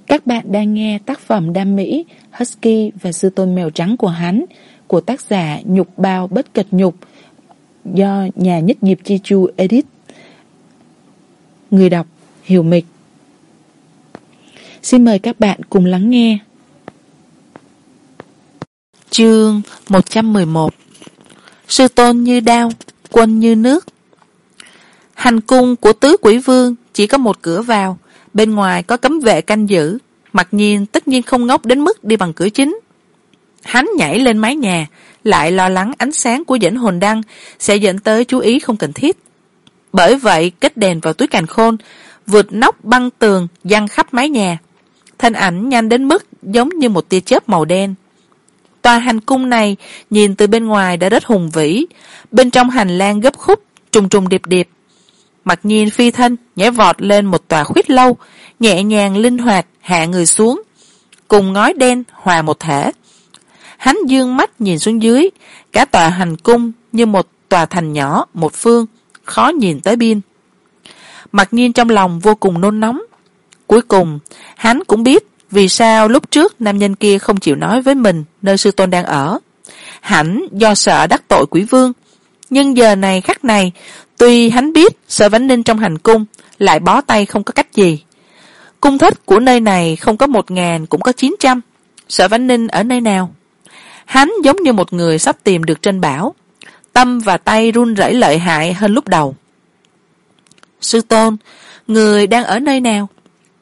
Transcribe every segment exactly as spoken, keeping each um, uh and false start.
Các bạn đang nghe tác phẩm đam mỹ Husky và Sư Tôn Mèo Trắng của hắn của tác giả Nhục Bao Bất Cật Nhục do nhà Nhất Nghiệp Chi Chu edit. Người đọc Hiểu Mịch. Xin mời các bạn cùng lắng nghe. Chương một trăm mười một. Sư Tôn như đao, quân như nước. Hành cung của Tứ Quỷ Vương chỉ có một cửa vào, bên ngoài có cấm vệ canh giữ. Mặc Nhiên tất nhiên không ngốc đến mức đi bằng cửa chính. Hắn nhảy lên mái nhà, lại lo lắng ánh sáng của dẫn hồn đăng sẽ dẫn tới chú ý không cần thiết. Bởi vậy kết đèn vào túi càn khôn, vượt nóc băng tường giăng khắp mái nhà. Thân ảnh nhanh đến mức giống như một tia chớp màu đen. Tòa hành cung này nhìn từ bên ngoài đã rất hùng vĩ, bên trong hành lang gấp khúc trùng trùng điệp điệp. Mặc Nhiên phi thân nhảy vọt lên một tòa khuyết lâu, nhẹ nhàng linh hoạt hạ người xuống, cùng ngói đen hòa một thể. Hắn dương mắt nhìn xuống dưới, cả tòa hành cung như một tòa thành nhỏ một phương, khó nhìn tới biên. Mặc Nhiên trong lòng vô cùng nôn nóng. Cuối cùng hắn cũng biết vì sao lúc trước nam nhân kia không chịu nói với mình nơi sư tôn đang ở. Hẳn do sợ đắc tội quỷ vương. Nhưng giờ này khắc này, tuy hắn biết Sở Vãn Ninh trong hành cung, lại bó tay không có cách gì. Cung thất của nơi này không có một ngàn cũng có chín trăm. Sở Vãn Ninh ở nơi nào? Hắn giống như một người sắp tìm được trên bảo. Tâm và tay run rẩy lợi hại hơn lúc đầu. Sư tôn, người đang ở nơi nào?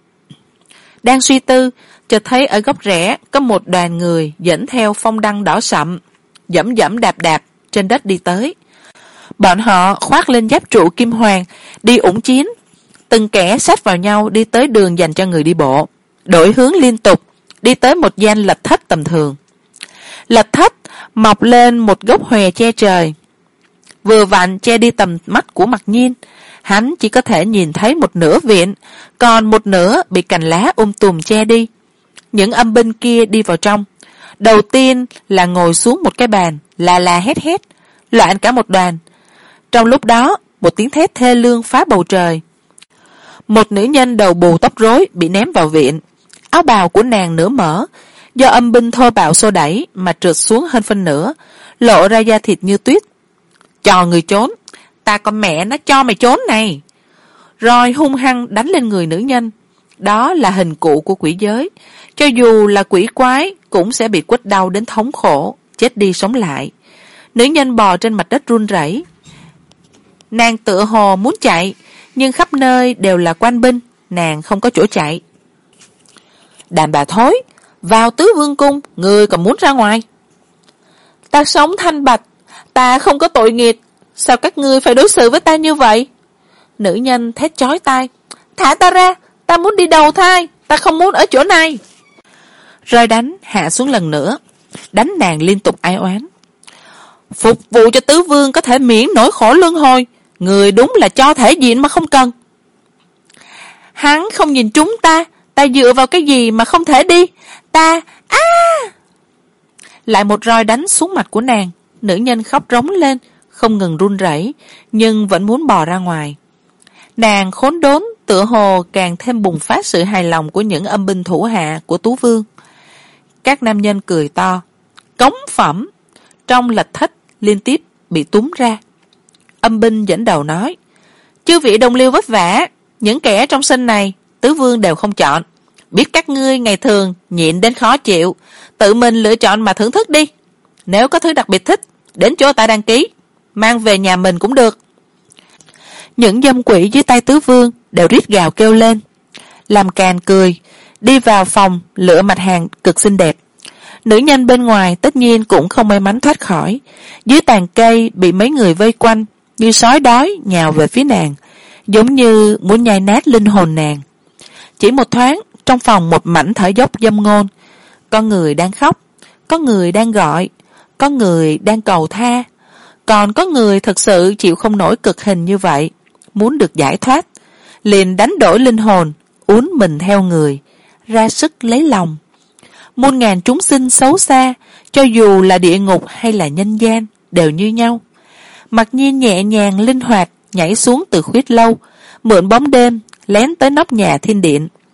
Đang suy tư, chợt thấy ở góc rẽ có một đoàn người dẫn theo phong đăng đỏ sậm, dẫm dẫm đạp đạp trên đất đi tới. Bọn họ khoác lên giáp trụ kim hoàng, đi ủng chiến, từng kẻ sát vào nhau đi tới đường dành cho người đi bộ, đổi hướng liên tục, đi tới một gian lạch thất tầm thường. Lạch thất mọc lên một gốc hòe che trời, vừa vặn che đi tầm mắt của Mặc Nhiên. Hắn chỉ có thể nhìn thấy một nửa viện, còn một nửa bị cành lá um tùm che đi. Những âm binh kia đi vào trong, đầu tiên là ngồi xuống một cái bàn, là là hét hét, loạn cả một đoàn. Trong lúc đó, một tiếng thét thê lương phá bầu trời. Một nữ nhân đầu bù tóc rối bị ném vào viện, áo bào của nàng nửa mở, do âm binh thô bạo xô đẩy mà trượt xuống hơn phân nửa, lộ ra da thịt như tuyết. Cho người trốn, ta con mẹ nó cho mày trốn này. Rồi hung hăng đánh lên người nữ nhân. Đó là hình cụ của quỷ giới, cho dù là quỷ quái cũng sẽ bị quất đau đến thống khổ, chết đi sống lại. Nữ nhân bò trên mặt đất run rẩy. Nàng tựa hồ muốn chạy, nhưng khắp nơi đều là quan binh, nàng không có chỗ chạy. Đàn bà thối, vào Tứ Vương cung, ngươi còn muốn ra ngoài? Ta sống thanh bạch, ta không có tội nghiệp, sao các ngươi phải đối xử với ta như vậy? Nữ nhân thét chói tai, thả ta ra, ta muốn đi đầu thai, ta không muốn ở chỗ này. Roi đánh hạ xuống lần nữa, đánh nàng liên tục ai oán. Phục vụ cho Tứ Vương có thể miễn nỗi khổ luân hồi, người đúng là cho thể diện mà không cần. Hắn không nhìn chúng ta, ta dựa vào cái gì mà không thể đi? Ta, á! À! Lại một roi đánh xuống mặt của nàng, nữ nhân khóc rống lên, không ngừng run rẩy, nhưng vẫn muốn bò ra ngoài. Nàng khốn đốn, tựa hồ càng thêm bùng phát sự hài lòng của những âm binh thủ hạ của Tú Vương. Các nam nhân cười to, cống phẩm trong lạch thất liên tiếp bị túm ra. Âm binh dẫn đầu nói, chư vị đồng liêu vất vả, những kẻ trong sân này Tứ Vương đều không chọn, biết các ngươi ngày thường nhịn đến khó chịu, tự mình lựa chọn mà thưởng thức đi. Nếu có thứ đặc biệt thích, đến chỗ ta đăng ký, mang về nhà mình cũng được. Những dâm quỷ dưới tay Tứ Vương đều rít gào kêu lên. Làm càn cười, đi vào phòng lựa mặt hàng cực xinh đẹp. Nữ nhân bên ngoài tất nhiên cũng không may mắn thoát khỏi, dưới tàn cây bị mấy người vây quanh, như sói đói nhào về phía nàng, giống như muốn nhai nát linh hồn nàng. Chỉ một thoáng, trong phòng một mảnh thở dốc dâm ngôn. Có người đang khóc, có người đang gọi, có người đang cầu tha, còn có người thật sự chịu không nổi cực hình như vậy, muốn được giải thoát, liền đánh đổi linh hồn, uốn mình theo người, ra sức lấy lòng. Muôn ngàn chúng sinh xấu xa, cho dù là địa ngục hay là nhân gian, đều như nhau. Mặc Nhiên nhẹ nhàng linh hoạt nhảy xuống từ khuyết lâu, mượn bóng đêm lén tới nóc nhà thiên điện.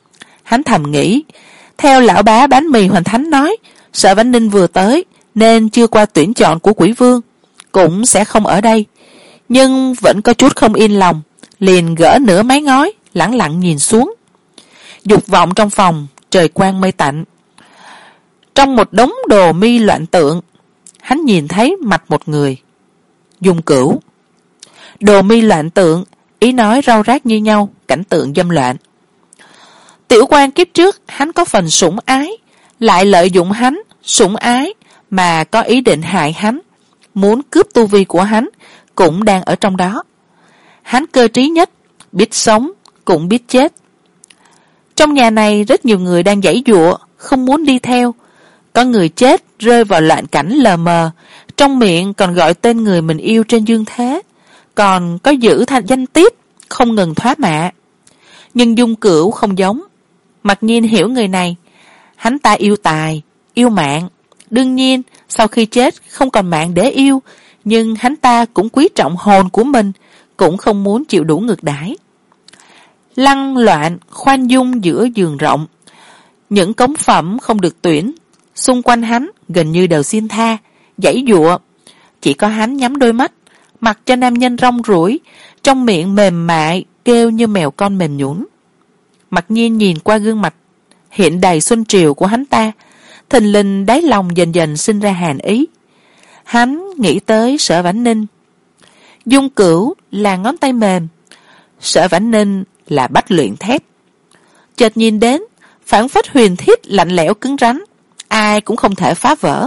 Hắn thầm nghĩ, theo lão bá bán mì Hoành Thánh nói, Sở Vãn Ninh vừa tới nên chưa qua tuyển chọn của Quỷ Vương, cũng sẽ không ở đây. Nhưng vẫn có chút không yên lòng, liền gỡ nửa mái ngói lẳng lặng nhìn xuống. Dục vọng trong phòng trời quang mây tạnh. Trong một đống đồ mi loạn tượng, hắn nhìn thấy mặt một người. Dung Cửu. Đồ mi loạn tượng, ý nói rau rác như nhau, cảnh tượng dâm loạn. Tiểu quan kiếp trước hắn có phần sủng ái, lại lợi dụng hắn sủng ái mà có ý định hại hắn, muốn cướp tu vi của hắn, cũng đang ở trong đó. Hắn cơ trí nhất, biết sống cũng biết chết. Trong nhà này rất nhiều người đang giãy giụa, không muốn đi theo. Có người chết rơi vào loạn cảnh lờ mờ, trong miệng còn gọi tên người mình yêu trên dương thế, còn có giữ thành danh tiết không ngừng thoá mạ. Nhưng Dung Cửu không giống. Mặc nhiên hiểu người này. Hắn ta yêu tài, yêu mạng. Đương nhiên sau khi chết không còn mạng để yêu, nhưng hắn ta cũng quý trọng hồn của mình, cũng không muốn chịu đủ ngược đãi. Lăng loạn khoan dung giữa giường rộng, những cống phẩm không được tuyển, xung quanh hắn gần như đều xin tha, giãy giụa. Chỉ có hắn nhắm đôi mắt, mặc cho nam nhân rong ruổi, trong miệng mềm mại kêu như mèo con mềm nhũn. Mặc nhiên nhìn qua gương mặt hiện đầy xuân triều của hắn ta, thình lình đáy lòng dần dần sinh ra hàn ý. Hắn nghĩ tới Sở Vãn Ninh. Dung Cửu là ngón tay mềm, Sở Vãn Ninh là bách luyện thép. Chợt nhìn đến, phảng phất huyền thiết lạnh lẽo cứng rắn, ai cũng không thể phá vỡ.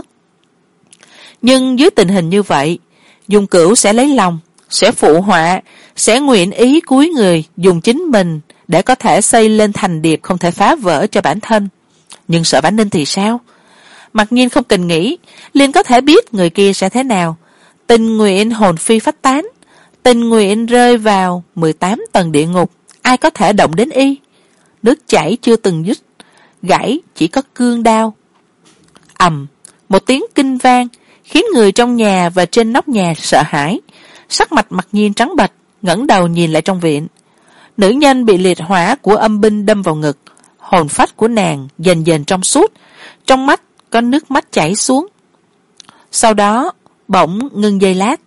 Nhưng dưới tình hình như vậy, Dung Cửu sẽ lấy lòng, sẽ phụ họa, sẽ nguyện ý cúi người dùng chính mình để có thể xây lên thành điệp không thể phá vỡ cho bản thân. Nhưng Sở Vãn Ninh thì sao? Mặc nhiên không cần nghĩ, liền có thể biết người kia sẽ thế nào. Tình nguyện hồn phi phách tán, tình nguyện rơi vào mười tám tầng địa ngục, ai có thể động đến y? Nước chảy chưa từng dứt, gãy chỉ có cương đao. Ầm, một tiếng kinh vang khiến người trong nhà và trên nóc nhà sợ hãi. Sắc mặt Mặc nhiên trắng bệch, ngẩng đầu nhìn lại trong viện. Nữ nhân bị liệt hỏa của âm binh đâm vào ngực, hồn phách của nàng dần dần trong suốt, trong mắt có nước mắt chảy xuống. Sau đó bỗng ngưng giây lát,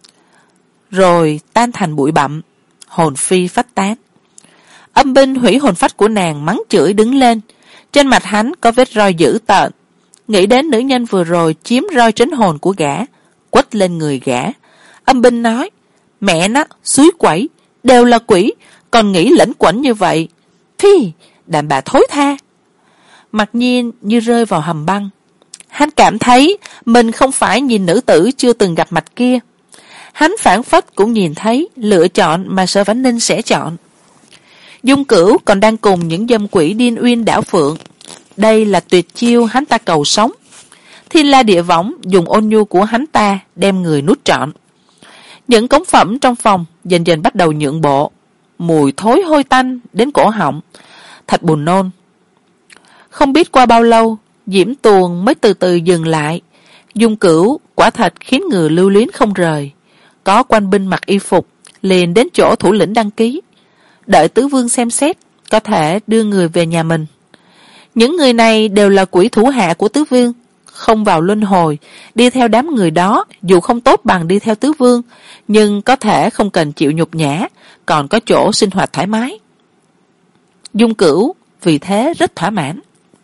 rồi tan thành bụi bặm, hồn phi phách tán. Âm binh hủy hồn phách của nàng mắng chửi đứng lên, trên mặt hắn có vết roi dữ tợn. Nghĩ đến nữ nhân vừa rồi chiếm roi trấn hồn của gã, quất lên người gã. Âm binh nói, mẹ nó, suối quẩy, đều là quỷ, còn nghĩ lẫn quẩn như vậy. Phi, đàn bà thối tha. Mặc nhiên như rơi vào hầm băng. Hắn cảm thấy mình không phải nhìn nữ tử chưa từng gặp mặt kia. Hắn phảng phất cũng nhìn thấy lựa chọn mà Sở Vãn Ninh sẽ chọn. Dung Cửu còn đang cùng những dâm quỷ điên uyên đảo phượng. Đây là tuyệt chiêu hắn ta cầu sống. Thiên La Địa Võng dùng ôn nhu của hắn ta đem người nuốt trọn. Những cống phẩm trong phòng dần dần bắt đầu nhượng bộ, mùi thối hôi tanh đến cổ họng, thật buồn nôn. Không biết qua bao lâu, diễm tuồng mới từ từ dừng lại. Dung Cửu quả thật khiến người lưu luyến không rời. Có quan binh mặc y phục liền đến chỗ thủ lĩnh đăng ký, đợi tứ vương xem xét có thể đưa người về nhà mình. Những người này đều là quỷ thủ hạ của tứ vương, không vào luân hồi, đi theo đám người đó dù không tốt bằng đi theo tứ vương, nhưng có thể không cần chịu nhục nhã, còn có chỗ sinh hoạt thoải mái. Dung Cửu vì thế rất thỏa mãn.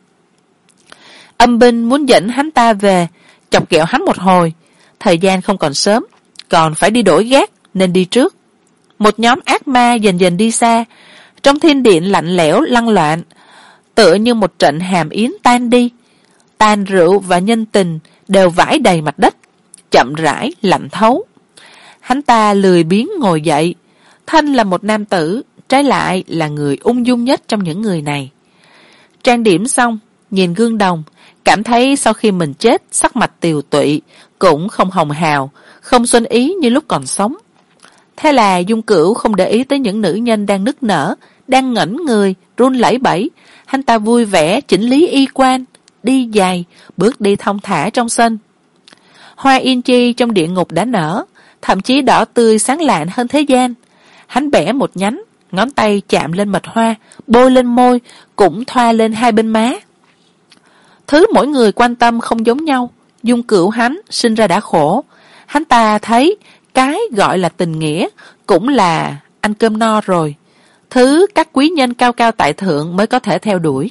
Âm binh muốn dẫn hắn ta về, chọc ghẹo hắn một hồi. Thời gian không còn sớm, còn phải đi đổi gác nên đi trước. Một nhóm ác ma dần dần đi xa, trong thiên điện lạnh lẽo lăng loạn, tựa như một trận hàm yến tan đi. Tàn rượu và nhân tình đều vãi đầy mặt đất, chậm rãi lạnh thấu. Hắn ta lười biếng ngồi dậy, thân là một nam tử, trái lại là người ung dung nhất trong những người này. Trang điểm xong, nhìn gương đồng, cảm thấy sau khi mình chết sắc mặt tiều tụy, cũng không hồng hào, không xuân ý như lúc còn sống. Thế là Dung Cửu không để ý tới những nữ nhân đang nức nở, đang ngẩn người, run lẩy bẩy. Hắn ta vui vẻ chỉnh lý y quan, đi giày, bước đi thong thả trong sân. Hoa yên chi trong địa ngục đã nở, thậm chí đỏ tươi sáng lạn hơn thế gian. Hắn bẻ một nhánh, ngón tay chạm lên mật hoa, bôi lên môi, cũng thoa lên hai bên má. Thứ mỗi người quan tâm không giống nhau. Dung Cửu hắn sinh ra đã khổ, hắn ta thấy cái gọi là tình nghĩa cũng là ăn cơm no rồi, thứ các quý nhân cao cao tại thượng mới có thể theo đuổi.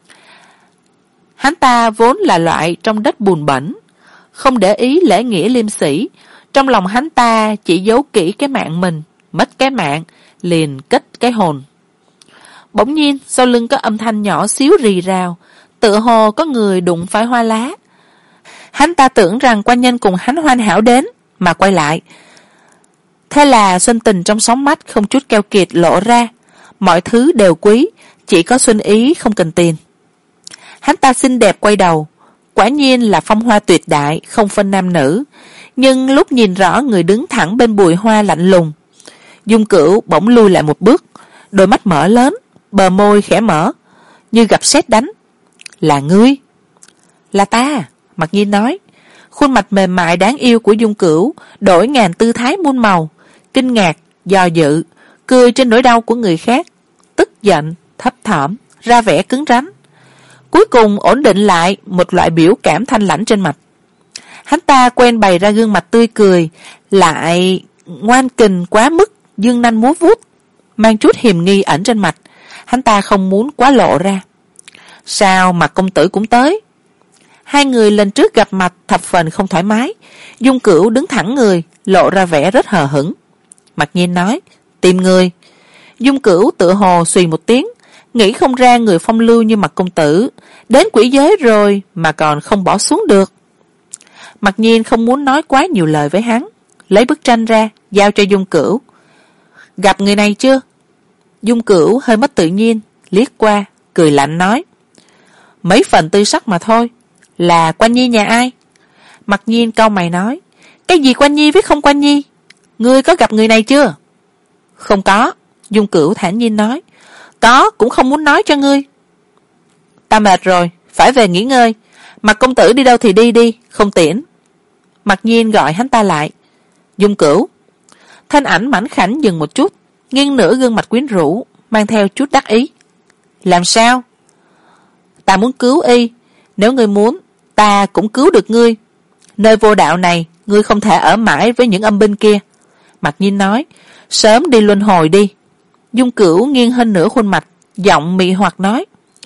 Hắn ta vốn là loại trong đất bùn bẩn, không để ý lễ nghĩa liêm sĩ. Trong lòng hắn ta chỉ giấu kỹ cái mạng mình, mất cái mạng liền kết cái hồn. Bỗng nhiên sau lưng có âm thanh nhỏ xíu rì rào, tựa hồ có người đụng phải hoa lá. Hắn ta tưởng rằng quan nhân cùng hắn hoàn hảo đến, mà quay lại. Thế là xuân tình trong sóng mắt không chút keo kiệt lộ ra, mọi thứ đều quý, chỉ có xuân ý không cần tiền. Hắn ta xinh đẹp quay đầu, quả nhiên là phong hoa tuyệt đại, không phân nam nữ, nhưng lúc nhìn rõ người đứng thẳng bên bụi hoa lạnh lùng, Dung Cửu bỗng lui lại một bước, đôi mắt mở lớn, bờ môi khẽ mở, như gặp sét đánh. Là ngươi? Là ta, Mặc Nhiên nói. Khuôn mặt mềm mại đáng yêu của Dung Cửu đổi ngàn tư thái muôn màu, kinh ngạc, do dự, cười trên nỗi đau của người khác, tức giận, thấp thỏm, ra vẻ cứng rắn. Cuối cùng ổn định lại một loại biểu cảm thanh lãnh trên mặt. Hắn ta quen bày ra gương mặt tươi cười, lại ngoan kình quá mức, dương nanh múa vuốt, mang chút hiềm nghi ẩn trên mặt. Hắn ta không muốn quá lộ ra. Sao mà công tử cũng tới? Hai người lần trước gặp mặt thập phần không thoải mái. Dung Cửu đứng thẳng người, lộ ra vẻ rất hờ hững. Mặc Nhiên nói, tìm người. Dung Cửu tựa hồ xùy một tiếng, nghĩ không ra người phong lưu như Mặc công tử đến quỷ giới rồi mà còn không bỏ xuống được. Mặc Nhiên không muốn nói quá nhiều lời với hắn, lấy bức tranh ra giao cho Dung Cửu. Gặp người này chưa? Dung Cửu hơi mất tự nhiên, liếc qua, cười lạnh nói, mấy phần tư sắc mà thôi. Là Quan Nhi nhà ai? Mặc Nhiên cau mày nói, cái gì Quan Nhi với không Quan Nhi? Ngươi có gặp người này chưa? Không có. Dung Cửu thản nhiên nói, có cũng không muốn nói cho ngươi. Ta mệt rồi, phải về nghỉ ngơi. Mặc công tử đi đâu thì đi đi, không tiễn. Mặc Nhiên gọi hắn ta lại. Dung Cửu. Thanh ảnh mảnh khảnh dừng một chút, nghiêng nửa gương mặt quyến rũ, mang theo chút đắc ý. Làm sao? Ta muốn cứu y, nếu ngươi muốn, ta cũng cứu được ngươi. Nơi vô đạo này, ngươi không thể ở mãi với những âm binh kia. Mặc Nhiên nói, sớm đi luân hồi đi. Dung Cửu nghiêng hơn nửa khuôn mặt, giọng mị hoặc nói,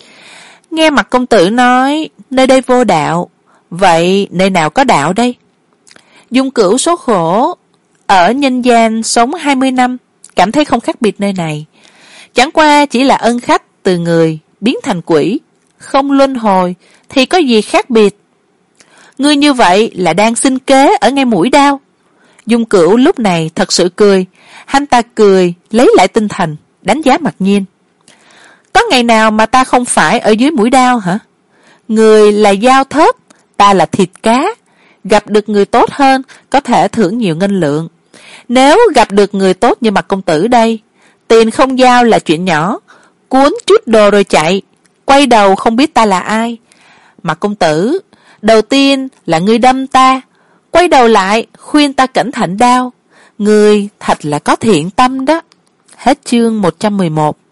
nghe Mặc công tử nói nơi đây vô đạo, vậy nơi nào có đạo đây? Dung Cửu số khổ, ở nhân gian sống hai mươi năm, cảm thấy không khác biệt nơi này. Chẳng qua chỉ là ân khách từ người biến thành quỷ, không luân hồi thì có gì khác biệt. Ngươi như vậy là đang sinh kế ở ngay mũi đao. Dung Cửu lúc này thật sự cười. Hắn ta cười lấy lại tinh thần, đánh giá Mặc Nhiên. Có ngày nào mà ta không phải ở dưới mũi đao hả? Người là dao thớt, ta là thịt cá. Gặp được người tốt hơn có thể thưởng nhiều ngân lượng. Nếu gặp được người tốt như Mặc công tử đây, tiền không giao là chuyện nhỏ, cuốn chút đồ rồi chạy, quay đầu không biết ta là ai. Mặc công tử, đầu tiên là ngươi đâm ta, quay đầu lại khuyên ta cẩn thận đao. Ngươi thật là có thiện tâm đó. Hết chương một trăm mười một.